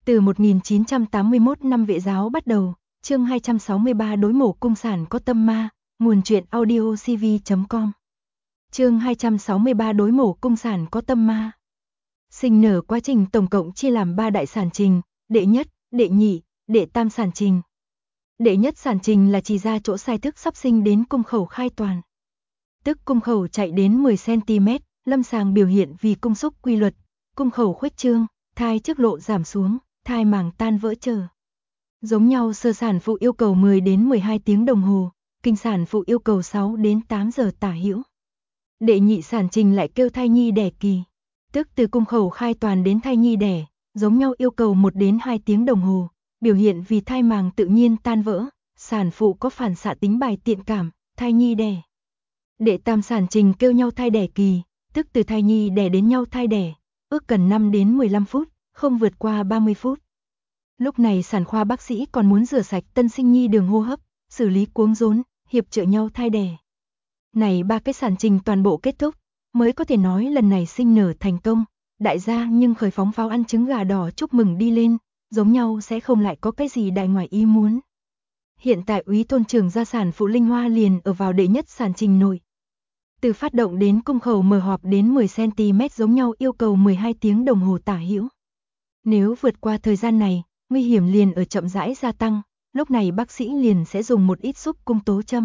Từ 1981 năm Vệ giáo bắt đầu, chương 263 đối mổ cung sản có tâm ma, nguồn truyện audio cv.com. Chương 263 đối mổ cung sản có tâm ma. Sinh nở quá trình tổng cộng chia làm 3 đại sản trình, đệ nhất, đệ nhị, đệ tam sản trình. Đệ nhất sản trình là chỉ ra chỗ sai thức sắp sinh đến cung khẩu khai toàn. Tức cung khẩu chạy đến 10 cm, lâm sàng biểu hiện vì cung xúc quy luật, cung khẩu khuếch trương, thai trước lộ giảm xuống, thai màng tan vỡ chờ. Giống nhau sơ sản phụ yêu cầu 10 đến 12 tiếng đồng hồ, kinh sản phụ yêu cầu 6 đến 8 giờ tả hữu. Đệ nhị sản trình lại kêu thai nhi đẻ kỳ, tức từ cung khẩu khai toàn đến thai nhi đẻ, giống nhau yêu cầu 1 đến 2 tiếng đồng hồ, biểu hiện vì thai màng tự nhiên tan vỡ, sản phụ có phản xạ tính bài tiện cảm, thai nhi đẻ. Đệ tam sản trình kêu nhau thai đẻ kỳ, tức từ thai nhi đẻ đến nhau thai đẻ, ước cần 5 đến 15 phút, không vượt qua 30 phút. Lúc này sản khoa bác sĩ còn muốn rửa sạch tân sinh nhi đường hô hấp, xử lý cuống rốn, hiệp trợ nhau thai đẻ. Này 3 cái sản trình toàn bộ kết thúc, mới có thể nói lần này sinh nở thành công, đại gia nhưng khởi phóng pháo ăn trứng gà đỏ chúc mừng đi lên, giống nhau sẽ không lại có cái gì đại ngoài ý muốn. Hiện tại úy thôn trưởng gia sản phụ Linh Hoa liền ở vào đệ nhất sản trình nội. Từ phát động đến cung khẩu mở họp đến 10 cm giống nhau yêu cầu 12 tiếng đồng hồ tả hữu. Nếu vượt qua thời gian này, nguy hiểm liền ở chậm rãi gia tăng, lúc này bác sĩ liền sẽ dùng một ít xúc cung tố châm.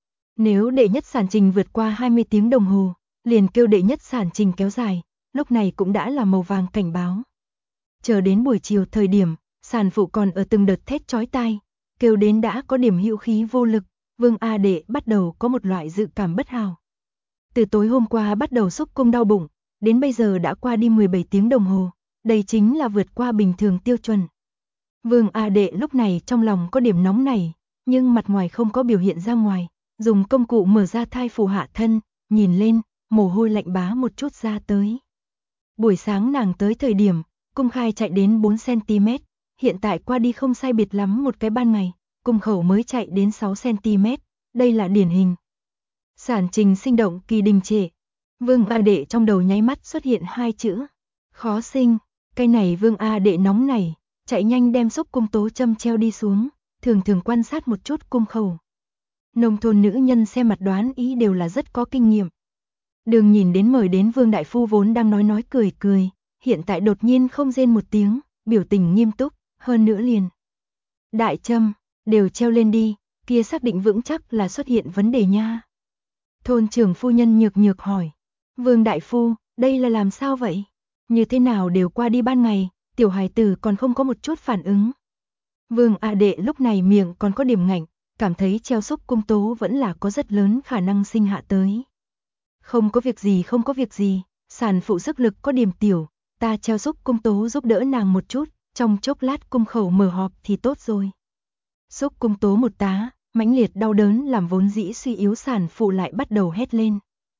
Nếu đệ nhất sản trình vượt qua 20 tiếng đồng hồ, liền kêu đệ nhất sản trình kéo dài, lúc này cũng đã là màu vàng cảnh báo. Chờ đến buổi chiều thời điểm, sản phụ còn ở từng đợt thét chói tai, kêu đến đã có điểm hữu khí vô lực, Vương A Đệ bắt đầu có một loại dự cảm bất hảo. Từ tối hôm qua bắt đầu xúc cung đau bụng, đến bây giờ đã qua đi 17 tiếng đồng hồ, đây chính là vượt qua bình thường tiêu chuẩn. Vương A Đệ lúc này trong lòng có điểm nóng này, nhưng mặt ngoài không có biểu hiện ra ngoài, dùng công cụ mở ra thai phụ hạ thân, nhìn lên, mồ hôi lạnh bá một chút ra tới. Buổi sáng nàng tới thời điểm, cung khai chạy đến 4 cm, hiện tại qua đi không sai biệt lắm một cái ban ngày, cung khẩu mới chạy đến 6 cm, đây là điển hình. Sản trình sinh động kỳ đình trệ. Vương A Đệ trong đầu nháy mắt xuất hiện 2 chữ, khó sinh. Cái này Vương A Đệ nóng này, chạy nhanh đem xúc cung tố châm treo đi xuống, thường thường quan sát một chút cung khẩu. Nông thôn nữ nhân xem mặt đoán ý đều là rất có kinh nghiệm. Đường nhìn đến mời đến Vương đại phu vốn đang nói cười cười, hiện tại đột nhiên không rên một tiếng, biểu tình nghiêm túc, hơn nữa liền. Đại châm, đều treo lên đi, kia xác định vững chắc là xuất hiện vấn đề nha. Thôn trưởng phu nhân nhược nhược hỏi, Vương đại phu, đây là làm sao vậy? Như thế nào đều qua đi ban ngày, tiểu hài tử còn không có một chút phản ứng. Vương A Đệ lúc này miệng còn có điểm ngạnh, cảm thấy treo xúc cung tố vẫn là có rất lớn khả năng sinh hạ tới. Không có việc gì, sản phụ sức lực có điểm tiểu, ta treo xúc cung tố giúp đỡ nàng một chút, trong chốc lát cung khẩu mở họp thì tốt rồi. Xúc cung tố một tá, mãnh liệt đau đớn làm vốn dĩ suy yếu sản phụ lại bắt đầu hét lên.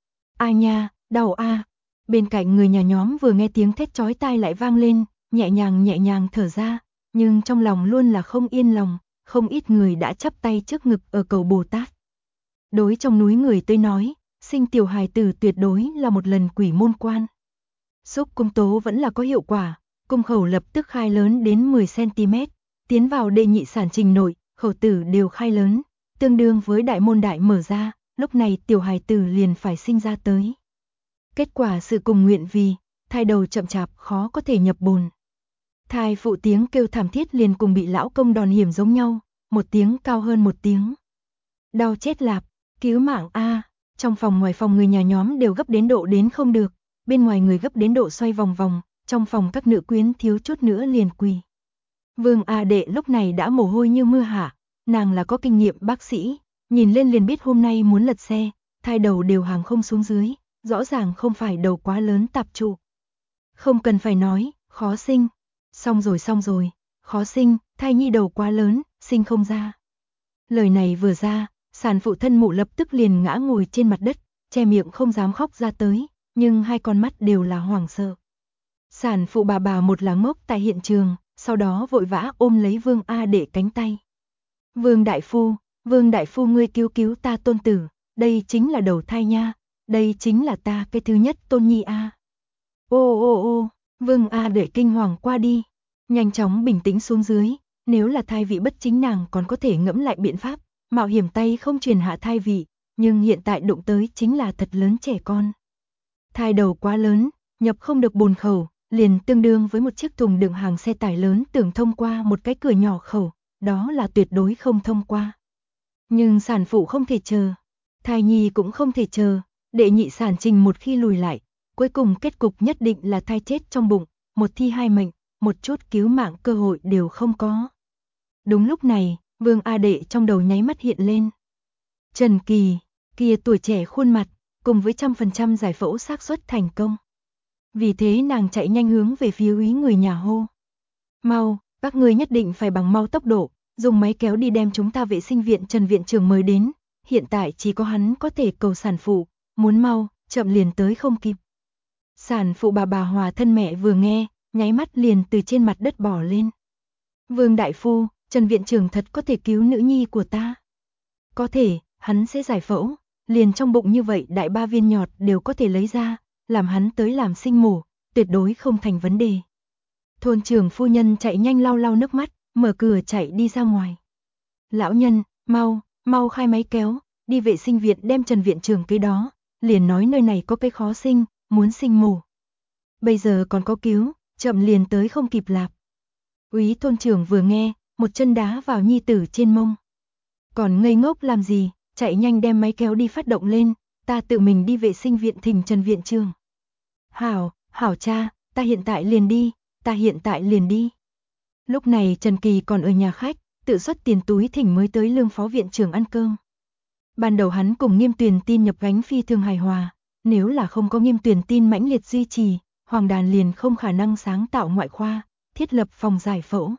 A nha, đau a. Bên cạnh người nhà nhóm vừa nghe tiếng thét chói tai lại vang lên, nhẹ nhàng thở ra, nhưng trong lòng luôn là không yên lòng, không ít người đã chắp tay trước ngực ở cầu Bồ Tát. Đối trong núi người tới nói, sinh tiểu hài tử tuyệt đối là một lần quỷ môn quan. Xúc cung tố vẫn là có hiệu quả, cung khẩu lập tức khai lớn đến 10 cm, tiến vào đệ nhị sản trình nội, khẩu tử đều khai lớn, tương đương với đại môn đại mở ra, lúc này tiểu hài tử liền phải sinh ra tới. Kết quả sự cùng nguyện vì, thai đầu chậm chạp khó có thể nhập bồn. Thai phụ tiếng kêu thảm thiết liền cùng bị lão công đòn hiểm giống nhau, một tiếng cao hơn một tiếng. Đau chết lạp, cứu mạng a. Trong phòng ngoài phòng người nhà nhóm đều gấp đến độ đến không được, bên ngoài người gấp đến độ xoay vòng vòng, trong phòng các nữ quyến thiếu chút nữa liền quỳ. Vương A Đệ lúc này đã mồ hôi như mưa hạ, nàng là có kinh nghiệm bác sĩ, nhìn lên liền biết hôm nay muốn lật xe, thai đầu đều hàng không xuống dưới, rõ ràng không phải đầu quá lớn tạp trụ. Không cần phải nói, khó sinh. Xong rồi, khó sinh, thai nhi đầu quá lớn, sinh không ra. Lời này vừa ra, sản phụ thân mụ lập tức liền ngã ngồi trên mặt đất, che miệng không dám khóc ra tới, nhưng hai con mắt đều là hoảng sợ. Sản phụ bà một là ngốc tại hiện trường, sau đó vội vã ôm lấy Vương A Đệ cánh tay. Vương đại phu ngươi cứu ta tôn tử, đây chính là đầu thai nha, đây chính là ta cái thứ nhất tôn nhi a. Ô, Vương A Đệ kinh hoàng qua đi. Nhanh chóng bình tĩnh xuống dưới, nếu là thai vị bất chính nàng còn có thể ngẫm lại biện pháp, mạo hiểm tay không truyền hạ thai vị, nhưng hiện tại đụng tới chính là thật lớn trẻ con. Thai đầu quá lớn, nhập không được bồn khẩu, liền tương đương với một chiếc thùng đựng hàng xe tải lớn tưởng thông qua một cái cửa nhỏ khẩu, đó là tuyệt đối không thông qua. Nhưng sản phụ không thể chờ, thai nhi cũng không thể chờ, đệ nhị sản trình một khi lùi lại, cuối cùng kết cục nhất định là thai chết trong bụng, một thi hai mệnh, một chút cứu mạng cơ hội đều không có. Đúng lúc này, Vương A Đệ trong đầu nháy mắt hiện lên. Trần Kỳ, kia tuổi trẻ khuôn mặt, cùng với 100% giải phẫu xác suất thành công. Vì thế nàng chạy nhanh hướng về phía úy người nhà hô. Mau, các ngươi nhất định phải bằng mau tốc độ, dùng máy kéo đi đem chúng ta vệ sinh viện Trần viện trưởng mới đến, hiện tại chỉ có hắn có thể cầu sản phụ, muốn mau, chậm liền tới không kịp. Sản phụ bà Hòa thân mẹ vừa nghe, nháy mắt liền từ trên mặt đất bỏ lên. Vương đại phu, Trần viện trưởng thật có thể cứu nữ nhi của ta. Có thể, hắn sẽ giải phẫu, liền trong bụng như vậy đại 3 viên nhọt đều có thể lấy ra, làm hắn tới làm sinh mổ, tuyệt đối không thành vấn đề. Thôn trưởng phu nhân chạy nhanh lau lau nước mắt, mở cửa chạy đi ra ngoài. Lão nhân, mau khai máy kéo, đi vệ sinh viện đem Trần viện trưởng cái đó, liền nói nơi này có cái khó sinh, muốn sinh mổ. Bây giờ còn có cứu, chậm liền tới không kịp lạp. Úy thôn trưởng vừa nghe, một chân đá vào nhi tử trên mông. Còn ngây ngốc làm gì, chạy nhanh đem máy kéo đi phát động lên, ta tự mình đi vệ sinh viện thỉnh Trần viện trưởng. Hảo cha, ta hiện tại liền đi. Lúc này Trần Kỳ còn ở nhà khách, tự xuất tiền túi thỉnh mới tới Lương phó viện trưởng ăn cơm. Ban đầu hắn cùng Nghiêm Tuyền Tin nhập gánh phi thường hài hòa, nếu là không có Nghiêm Tuyền Tin mãnh liệt duy trì, Hoàng Đàn liền không khả năng sáng tạo ngoại khoa, thiết lập phòng giải phẫu.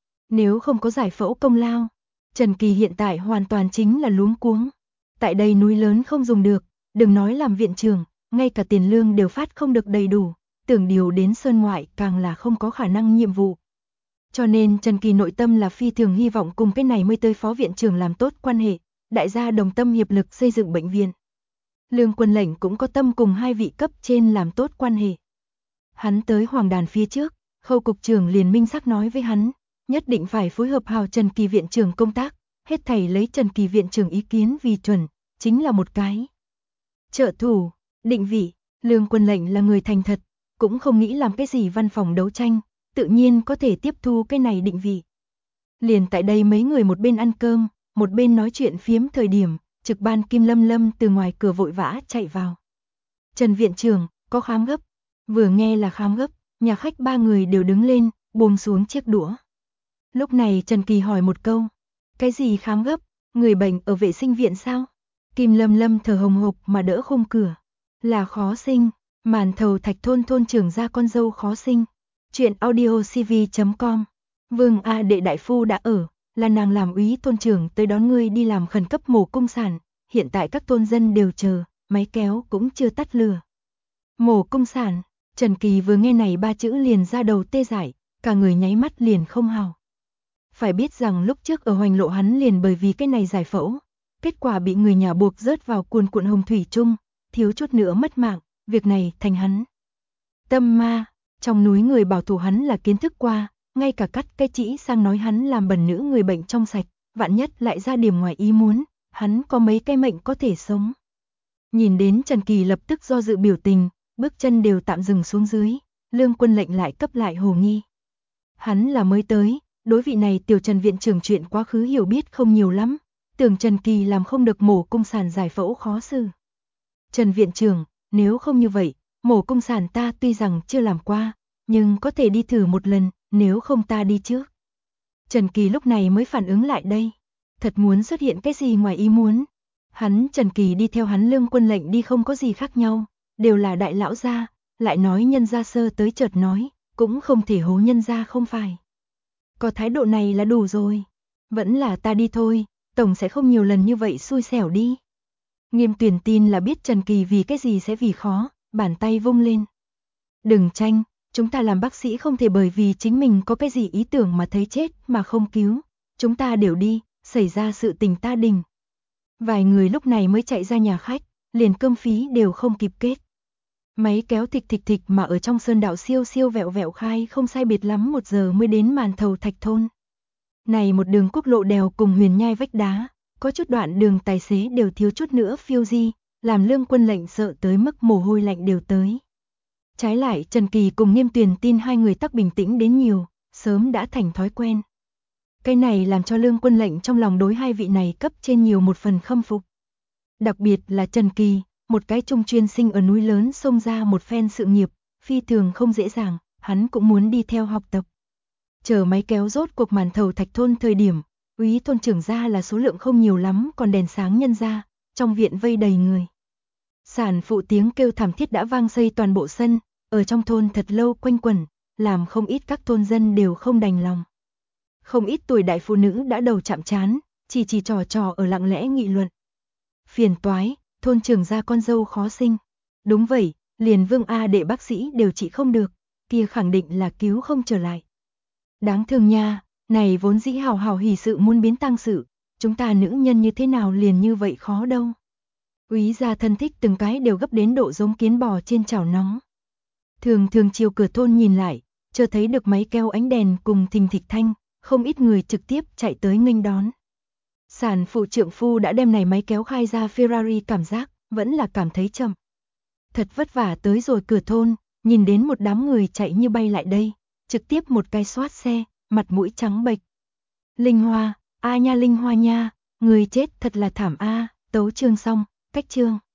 Nếu không có giải phẫu công lao, Trần Kỳ hiện tại hoàn toàn chính là luống cuống. Tại đây núi lớn không dùng được, đừng nói làm viện trưởng, ngay cả tiền lương đều phát không được đầy đủ, tưởng điều đến sơn ngoại càng là không có khả năng nhiệm vụ. Cho nên Trần Kỳ nội tâm là phi thường hy vọng cùng cái này mới tới phó viện trưởng làm tốt quan hệ, đại gia đồng tâm hiệp lực xây dựng bệnh viện. Lương Quân Lệnh cũng có tâm cùng hai vị cấp trên làm tốt quan hệ. Hắn tới Hoàng Đàn phía trước, Khâu cục trưởng liền minh xác nói với hắn, nhất định phải phối hợp hào Trần Kỳ viện trưởng công tác, hết thảy lấy Trần Kỳ viện trưởng ý kiến vì chuẩn, chính là một cái trợ thủ, định vị. Lương Quân Lệnh là người thành thật, cũng không nghĩ làm cái gì văn phòng đấu tranh, tự nhiên có thể tiếp thu cái này định vị. Liền tại đây mấy người một bên ăn cơm, một bên nói chuyện phiếm thời điểm, trực ban Kim Lâm Lâm từ ngoài cửa vội vã chạy vào. Trần viện trưởng, có khám gấp. Vừa nghe là khám gấp, nhà khách ba người đều đứng lên, buông xuống chiếc đũa. Lúc này Trần Kỳ hỏi một câu, cái gì khám gấp, người bệnh ở vệ sinh viện sao? Kim Lâm Lâm thở hồng hộc mà đỡ khung cửa, là khó sinh, Màn Thầu Thạch thôn thôn trưởng gia con dâu khó sinh. Chuyện audiocv.com. Vương A Đệ đại phu đã ở, là nàng làm úy thôn trưởng tới đón ngươi đi làm khẩn cấp mổ cung sản, hiện tại các thôn dân đều chờ, máy kéo cũng chưa tắt lửa. Mổ cung sản, Trần Kỳ vừa nghe này ba chữ liền ra đầu tê dại, cả người nháy mắt liền không hào. Phải biết rằng lúc trước ở Hoành Lộ hắn liền bởi vì cái này giải phẫu, kết quả bị người nhà buộc rớt vào cuồn cuộn hồng thủy chung, thiếu chút nữa mất mạng, việc này thành hắn tâm ma. Trong núi người bảo thủ hắn là kiến thức qua, ngay cả cắt cái chỉ sang nói hắn làm bẩn nữ người bệnh trong sạch, vạn nhất lại ra điểm ngoài ý muốn, hắn có mấy cái mệnh có thể sống. Nhìn đến Trần Kỳ lập tức do dự biểu tình, bước chân đều tạm dừng xuống dưới, Lương Quân Lệnh lại cấp lại hồ nghi. Hắn là mới tới, đối vị này tiểu Trần viện trưởng chuyện quá khứ hiểu biết không nhiều lắm, tưởng Trần Kỳ làm không được mổ cung sản giải phẫu khó xử. Trần viện trưởng, nếu không như vậy, mổ cung sản ta tuy rằng chưa làm qua, nhưng có thể đi thử một lần, nếu không ta đi trước. Trần Kỳ lúc này mới phản ứng lại đây, thật muốn xuất hiện cái gì ngoài ý muốn. Hắn Trần Kỳ đi theo hắn Lương Quân Lệnh đi không có gì khác nhau, đều là đại lão gia, lại nói nhân gia sơ tới chợt nói, cũng không thể hố nhân gia không phải. Có thái độ này là đủ rồi, vẫn là ta đi thôi, tổng sẽ không nhiều lần như vậy xui xẻo đi. Nghiêm Tuyền Tin là biết Trần Kỳ vì cái gì sẽ vì khó, bàn tay vung lên. Đừng tranh, chúng ta làm bác sĩ không thể bởi vì chính mình có cái gì ý tưởng mà thấy chết mà không cứu. Chúng ta đều đi, xảy ra sự tình ta đình. Vài người lúc này mới chạy ra nhà khách, liền cơm phí đều không kịp kết. Máy kéo thịch thịch thịch mà ở trong sơn đạo siêu siêu vẹo vẹo khai không sai biệt lắm 1 giờ mới đến Màn Thầu Thạch thôn. Này một đường quốc lộ đèo cùng huyền nhai vách đá, có chút đoạn đường tài xế đều thiếu chút nữa phiêu di, làm Lương Quân Lệnh sợ tới mức mồ hôi lạnh đều tới. Trái lại Trần Kỳ cùng Nghiêm Tuyền tin hai người tắc bình tĩnh đến nhiều, sớm đã thành thói quen. Cái này làm cho Lương Quân Lệnh trong lòng đối hai vị này cấp trên nhiều một phần khâm phục. Đặc biệt là Trần Kỳ, một cái trung chuyên sinh ở núi lớn xông ra một phen sự nghiệp, phi thường không dễ dàng, hắn cũng muốn đi theo học tập. Chờ máy kéo rốt cuộc Màn Thầu Thạch thôn thời điểm, úy thôn trưởng ra là số lượng không nhiều lắm, còn đèn sáng nhân ra, trong viện vây đầy người. Sản phụ tiếng kêu thảm thiết đã vang xây toàn bộ sân, ở trong thôn thật lâu quanh quẩn, làm không ít các thôn dân đều không đành lòng. Không ít tuổi đại phụ nữ đã đầu chạm trán, chỉ trò trò ở lặng lẽ nghị luận. Phiền toái, thôn trưởng gia con dâu khó sinh. Đúng vậy, liền Vương A Đệ bác sĩ đều trị không được, kia khẳng định là cứu không trở lại. Đáng thương nha, này vốn dĩ hào hào hỉ sự muốn biến tang sự, chúng ta nữ nhân như thế nào liền như vậy khó đâu. Úy gia thân thích từng cái đều gấp đến độ giống kiến bò trên chảo nóng. Thường chiều cửa thôn nhìn lại, chưa thấy được máy kéo ánh đèn cùng thình thịch thanh, không ít người trực tiếp chạy tới nghênh đón. Sản phụ trượng phu đã đem này máy kéo khai ra Ferrari cảm giác, vẫn là cảm thấy chậm. Thật vất vả tới rồi cửa thôn, nhìn đến một đám người chạy như bay lại đây, trực tiếp một cái xoát xe, mặt mũi trắng bệch. Linh Hoa, a nha Linh Hoa nha, người chết thật là thảm a, tấu chương xong, cách chương.